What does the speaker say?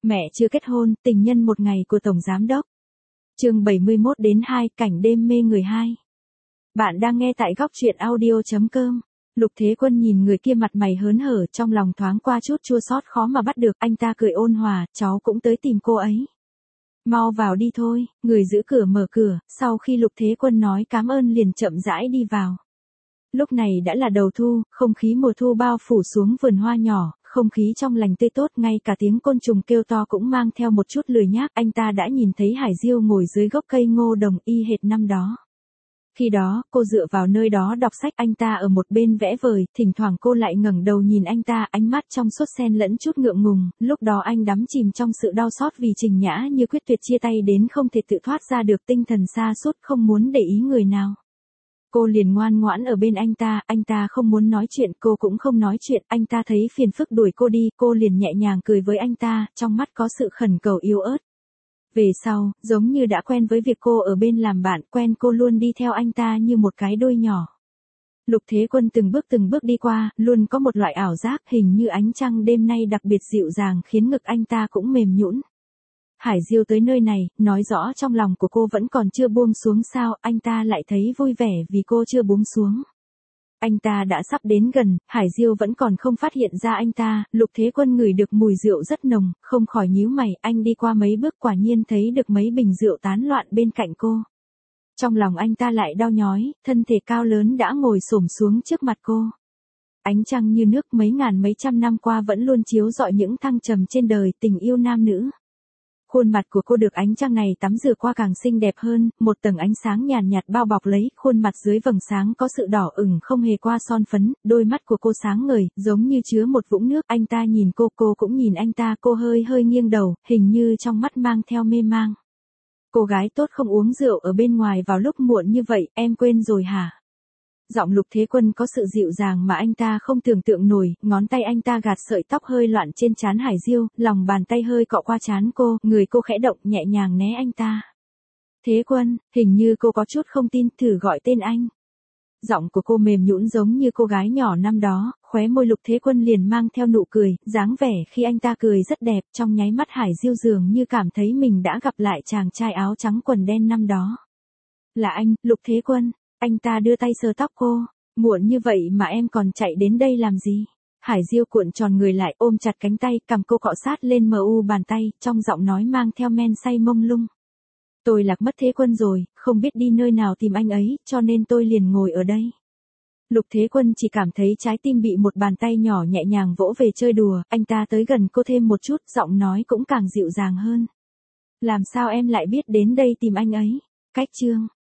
Mẹ chưa kết hôn, tình nhân một ngày của Tổng Giám đốc. Chương 71-2, cảnh đêm mê người 2. Bạn đang nghe tại góc truyện audio.com. Lục Thế Quân nhìn người kia mặt mày hớn hở, trong lòng thoáng qua chút chua xót khó mà bắt được, anh ta cười ôn hòa, cháu cũng tới tìm cô ấy. Mau vào đi thôi, người giữ cửa mở cửa, sau khi Lục Thế Quân nói cảm ơn liền chậm rãi đi vào. Lúc này đã là đầu thu, không khí mùa thu bao phủ xuống vườn hoa nhỏ, không khí trong lành tươi tốt, ngay cả tiếng côn trùng kêu to cũng mang theo một chút lười nhác. Anh ta đã nhìn thấy Hải Diêu ngồi dưới gốc cây ngô đồng y hệt năm đó. Khi đó, cô dựa vào nơi đó đọc sách, anh ta ở một bên vẽ vời, thỉnh thoảng cô lại ngẩng đầu nhìn anh ta, ánh mắt trong suốt xen lẫn chút ngượng ngùng, lúc đó anh đắm chìm trong sự đau xót vì Trình Nhã như quyết tuyệt chia tay đến không thể tự thoát ra được, tinh thần sa sút không muốn để ý người nào. Cô liền ngoan ngoãn ở bên anh ta không muốn nói chuyện, cô cũng không nói chuyện, anh ta thấy phiền phức đuổi cô đi, cô liền nhẹ nhàng cười với anh ta, trong mắt có sự khẩn cầu yếu ớt. Về sau, giống như đã quen với việc cô ở bên làm bạn, quen cô luôn đi theo anh ta như một cái đuôi nhỏ. Lục Thế Quân từng bước đi qua, luôn có một loại ảo giác hình như ánh trăng đêm nay đặc biệt dịu dàng khiến ngực anh ta cũng mềm nhũn. Hải Diêu tới nơi này, nói rõ trong lòng của cô vẫn còn chưa buông xuống sao, anh ta lại thấy vui vẻ vì cô chưa buông xuống. Anh ta đã sắp đến gần, Hải Diêu vẫn còn không phát hiện ra anh ta, Lục Thế Quân ngửi được mùi rượu rất nồng, không khỏi nhíu mày, anh đi qua mấy bước quả nhiên thấy được mấy bình rượu tán loạn bên cạnh cô. Trong lòng anh ta lại đau nhói, thân thể cao lớn đã ngồi xổm xuống trước mặt cô. Ánh trăng như nước mấy ngàn mấy trăm năm qua vẫn luôn chiếu rọi những thăng trầm trên đời, tình yêu nam nữ. Khuôn mặt của cô được ánh trăng này tắm rửa qua càng xinh đẹp hơn, một tầng ánh sáng nhàn nhạt bao bọc lấy, khuôn mặt dưới vầng sáng có sự đỏ ửng không hề qua son phấn, đôi mắt của cô sáng ngời, giống như chứa một vũng nước, anh ta nhìn cô cũng nhìn anh ta, cô hơi nghiêng đầu, hình như trong mắt mang theo mê mang. Cô gái tốt không uống rượu ở bên ngoài vào lúc muộn như vậy, em quên rồi hả? Giọng Lục Thế Quân có sự dịu dàng mà anh ta không tưởng tượng nổi, ngón tay anh ta gạt sợi tóc hơi loạn trên trán Hải Diêu, lòng bàn tay hơi cọ qua trán cô, người cô khẽ động nhẹ nhàng né anh ta. Thế Quân, hình như cô có chút không tin, thử gọi tên anh. Giọng của cô mềm nhũn giống như cô gái nhỏ năm đó, khóe môi Lục Thế Quân liền mang theo nụ cười, dáng vẻ khi anh ta cười rất đẹp, trong nháy mắt Hải Diêu dường như cảm thấy mình đã gặp lại chàng trai áo trắng quần đen năm đó. Là anh, Lục Thế Quân. Anh ta đưa tay sờ tóc cô, muộn như vậy mà em còn chạy đến đây làm gì? Hải Diêu cuộn tròn người lại ôm chặt cánh tay, cầm cô cọ sát lên bàn tay, trong giọng nói mang theo men say mông lung. Tôi lạc mất Thế Quân rồi, không biết đi nơi nào tìm anh ấy, cho nên tôi liền ngồi ở đây. Lục Thế Quân chỉ cảm thấy trái tim bị một bàn tay nhỏ nhẹ nhàng vỗ về chơi đùa, anh ta tới gần cô thêm một chút, giọng nói cũng càng dịu dàng hơn. Làm sao em lại biết đến đây tìm anh ấy? Cách chương